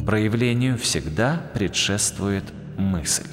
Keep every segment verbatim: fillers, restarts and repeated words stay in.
Проявлению всегда предшествует мысль.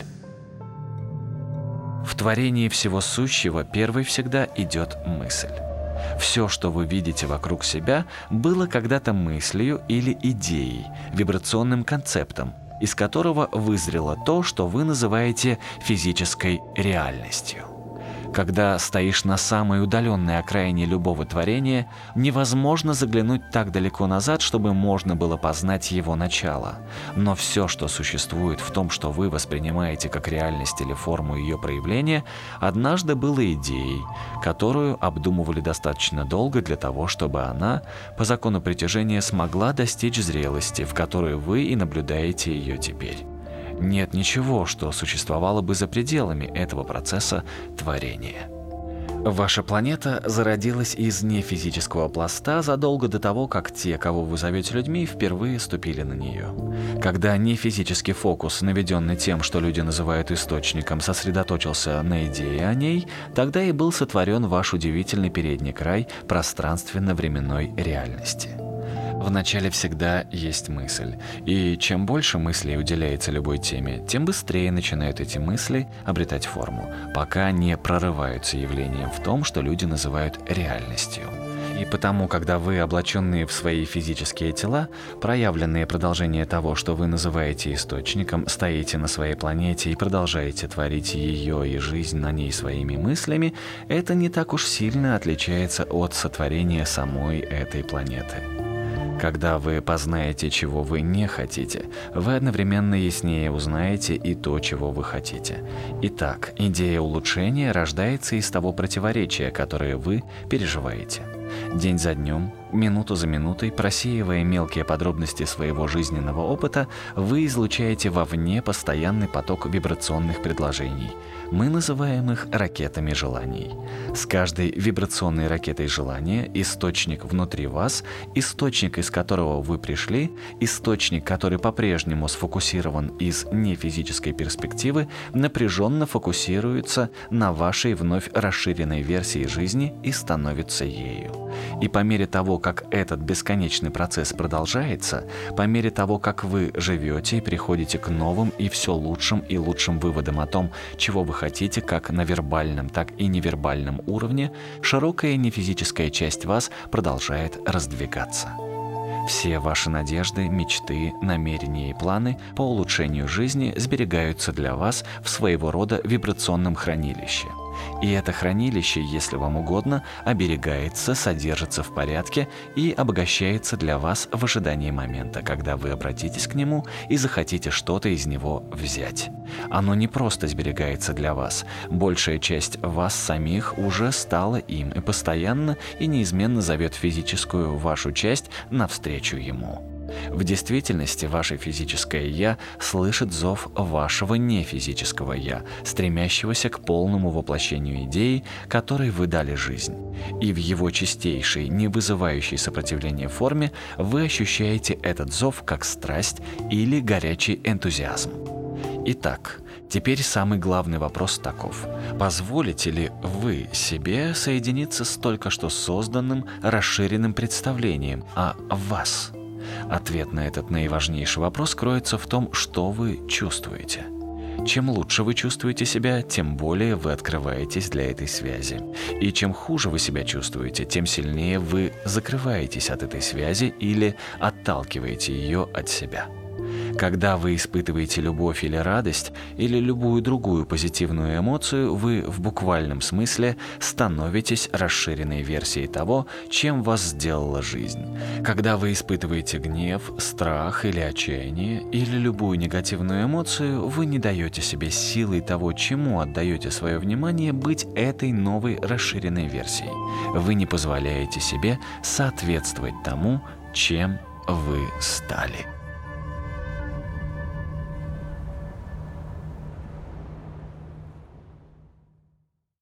В творении всего сущего первой всегда идет мысль. Все, что вы видите вокруг себя, было когда-то мыслью или идеей, вибрационным концептом, из которого вызрело то, что вы называете физической реальностью. Когда стоишь на самой удаленной окраине любого творения, невозможно заглянуть так далеко назад, чтобы можно было познать его начало. Но все, что существует в том, что вы воспринимаете как реальность или форму ее проявления, однажды было идеей, которую обдумывали достаточно долго для того, чтобы она, по закону притяжения, смогла достичь зрелости, в которой вы и наблюдаете ее теперь. Нет ничего, что существовало бы за пределами этого процесса творения. Ваша планета зародилась из нефизического пласта задолго до того, как те, кого вы зовете людьми, впервые ступили на нее. Когда нефизический фокус, наведенный тем, что люди называют источником, сосредоточился на идее о ней, тогда и был сотворен ваш удивительный передний край пространственно-временной реальности. Вначале всегда есть мысль, и чем больше мыслей уделяется любой теме, тем быстрее начинают эти мысли обретать форму, пока не прорываются явлением в том, что люди называют реальностью. И потому, когда вы, облаченные в свои физические тела, проявленные продолжение того, что вы называете источником, стоите на своей планете и продолжаете творить ее и жизнь на ней своими мыслями, это не так уж сильно отличается от сотворения самой этой планеты. Когда вы познаете, чего вы не хотите, вы одновременно яснее узнаете и то, чего вы хотите. Итак, идея улучшения рождается из того противоречия, которое вы переживаете. День за днем, минуту за минутой, просеивая мелкие подробности своего жизненного опыта, вы излучаете вовне постоянный поток вибрационных предложений. Мы называем их ракетами желаний. С каждой вибрационной ракетой желания источник внутри вас, источник, из которого вы пришли, источник, который по-прежнему сфокусирован из нефизической перспективы, напряженно фокусируется на вашей вновь расширенной версии жизни и становится ею. И по мере того, как этот бесконечный процесс продолжается, по мере того, как вы живете и приходите к новым и все лучшим и лучшим выводам о том, чего вы хотите как на вербальном, так и невербальном уровне, широкая нефизическая часть вас продолжает раздвигаться. Все ваши надежды, мечты, намерения и планы по улучшению жизни сберегаются для вас в своего рода вибрационном хранилище. И это хранилище, если вам угодно, оберегается, содержится в порядке и обогащается для вас в ожидании момента, когда вы обратитесь к нему и захотите что-то из него взять. Оно не просто сберегается для вас. Большая часть вас самих уже стала им и постоянно и неизменно зовет физическую вашу часть навстречу ему. В действительности, ваше физическое «я» слышит зов вашего нефизического «я», стремящегося к полному воплощению идеи, которой вы дали жизнь. И в его чистейшей, не вызывающей сопротивления форме вы ощущаете этот зов как страсть или горячий энтузиазм. Итак, теперь самый главный вопрос таков. Позволите ли вы себе соединиться с только что созданным, расширенным представлением о вас? Ответ на этот наиважнейший вопрос кроется в том, что вы чувствуете. Чем лучше вы чувствуете себя, тем более вы открываетесь для этой связи. И чем хуже вы себя чувствуете, тем сильнее вы закрываетесь от этой связи или отталкиваете ее от себя. Когда вы испытываете любовь или радость, или любую другую позитивную эмоцию, вы в буквальном смысле становитесь расширенной версией того, чем вас сделала жизнь. Когда вы испытываете гнев, страх или отчаяние, или любую негативную эмоцию, вы не даете себе силой того, чему отдаете свое внимание, быть этой новой расширенной версией. Вы не позволяете себе соответствовать тому, чем вы стали.